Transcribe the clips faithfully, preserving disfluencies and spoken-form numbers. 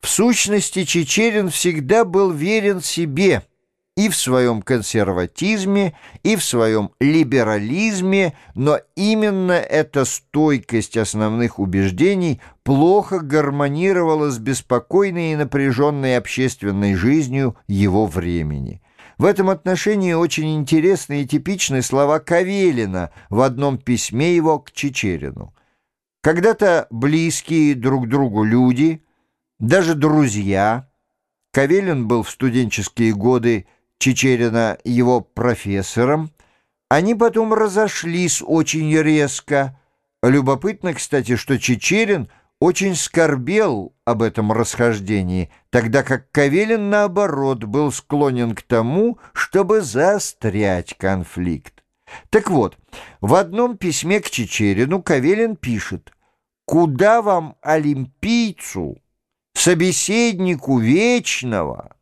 В сущности, Чичерин всегда был верен себе и в своем консерватизме, и в своем либерализме, но именно эта стойкость основных убеждений плохо гармонировала с беспокойной и напряженной общественной жизнью его времени. В этом отношении очень интересны и типичны слова Кавелина в одном письме его к Чичерину. Когда-то близкие друг другу люди, даже друзья, Кавелин был в студенческие годы Чичерина его профессором, они потом разошлись очень резко. Любопытно, кстати, что Чичерин очень скорбел об этом расхождении, тогда как Кавелин, наоборот, был склонен к тому, чтобы заострять конфликт. Так вот, в одном письме к Чичерину Кавелин пишет: «Куда вам, олимпийцу, собеседнику вечного?»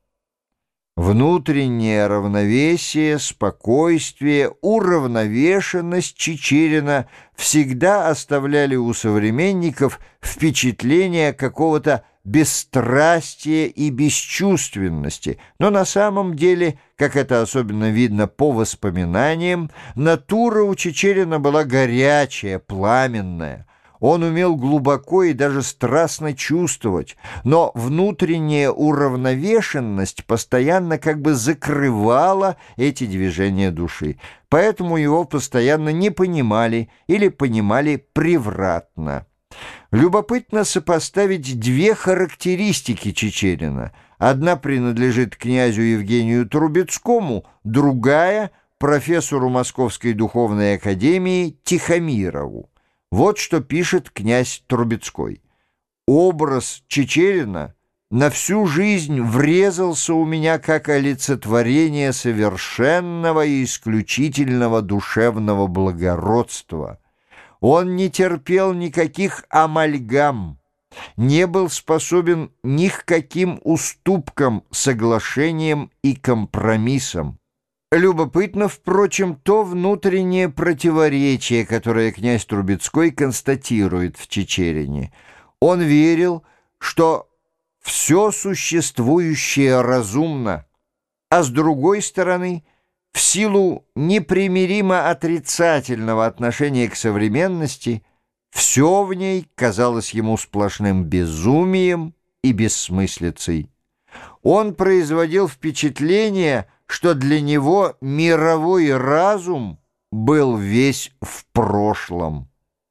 Внутреннее равновесие, спокойствие, уравновешенность Чичерина всегда оставляли у современников впечатление какого-то бесстрастия и бесчувственности, но на самом деле, как это особенно видно по воспоминаниям, натура у Чичерина была горячая, пламенная. Он умел глубоко и даже страстно чувствовать, но внутренняя уравновешенность постоянно как бы закрывала эти движения души. Поэтому его постоянно не понимали или понимали превратно. Любопытно сопоставить две характеристики Чичерина. Одна принадлежит князю Евгению Трубецкому, другая — профессору Московской духовной академии Тихомирову. Вот что пишет князь Трубецкой. «Образ Чичерина на всю жизнь врезался у меня как олицетворение совершенного и исключительного душевного благородства. Он не терпел никаких амальгам, не был способен ни к каким уступкам, соглашениям и компромиссам. Любопытно, впрочем, то внутреннее противоречие, которое князь Трубецкой констатирует в Чичерине. Он верил, что все существующее разумно, а с другой стороны, в силу непримиримо отрицательного отношения к современности, все в ней казалось ему сплошным безумием и бессмыслицей. Он производил впечатление, что для него мировой разум был весь в прошлом.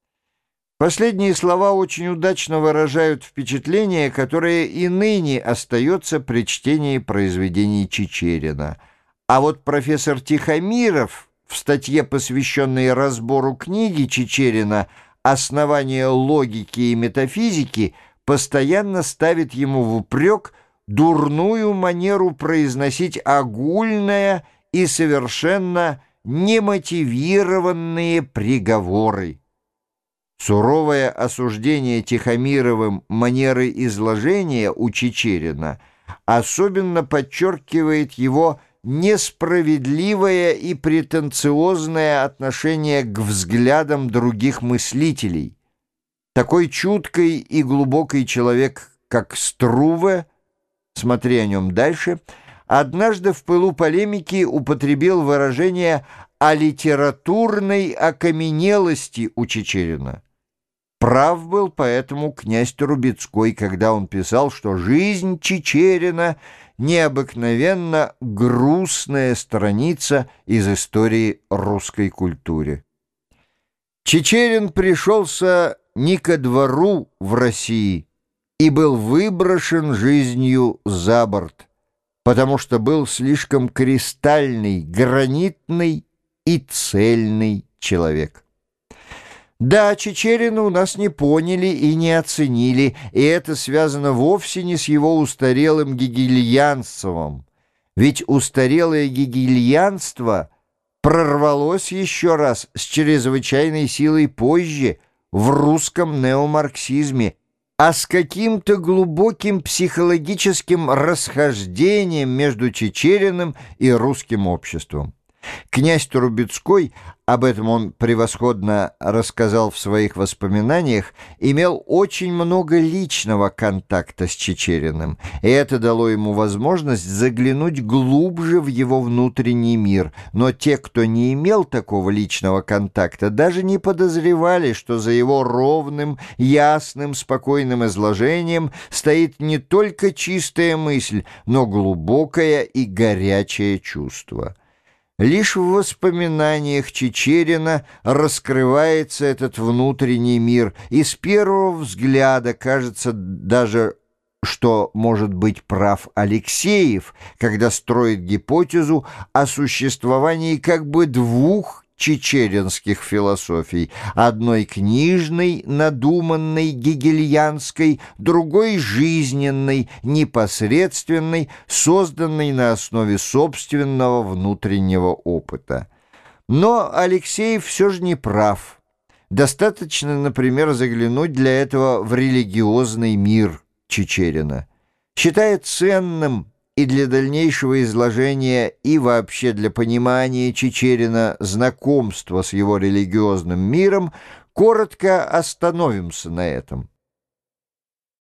Последние слова очень удачно выражают впечатление, которое и ныне остается при чтении произведений Чичерина. А вот профессор Тихомиров в статье, посвященной разбору книги Чичерина «Основания логики и метафизики», постоянно ставит ему в упрек дурную манеру произносить огульное и совершенно немотивированные приговоры. Суровое осуждение Тихомировым манеры изложения у Чичерина особенно подчеркивает его несправедливое и претенциозное отношение к взглядам других мыслителей. Такой чуткий и глубокий человек, как Струве, смотри о нем дальше, однажды в пылу полемики употребил выражение о литературной окаменелости у Чичерина. Прав был поэтому князь Трубецкой, когда он писал, что жизнь Чичерина — необыкновенно грустная страница из истории русской культуры. Чичерин пришелся не ко двору в России и был выброшен жизнью за борт, потому что был слишком кристальный, гранитный и цельный человек. Да, Чичерина у нас не поняли и не оценили, и это связано вовсе не с его устарелым гегельянством. Ведь устарелое гегельянство прорвалось еще раз с чрезвычайной силой позже в русском неомарксизме, а с каким-то глубоким психологическим расхождением между Чичериным и русским обществом. Князь Трубецкой, об этом он превосходно рассказал в своих воспоминаниях, имел очень много личного контакта с Чичериным, и это дало ему возможность заглянуть глубже в его внутренний мир. Но те, кто не имел такого личного контакта, даже не подозревали, что за его ровным, ясным, спокойным изложением стоит не только чистая мысль, но глубокое и горячее чувство. Лишь в воспоминаниях Чичерина раскрывается этот внутренний мир, и с первого взгляда кажется даже, что может быть прав Алексеев, когда строит гипотезу о существовании как бы двух чичеринских философий, одной книжной, надуманной, гегельянской, другой жизненной, непосредственной, созданной на основе собственного внутреннего опыта. Но Алексеев все же не прав. Достаточно, например, заглянуть для этого в религиозный мир Чичерина. Считая ценным и для дальнейшего изложения, и вообще для понимания Чичерина знакомства с его религиозным миром, коротко остановимся на этом.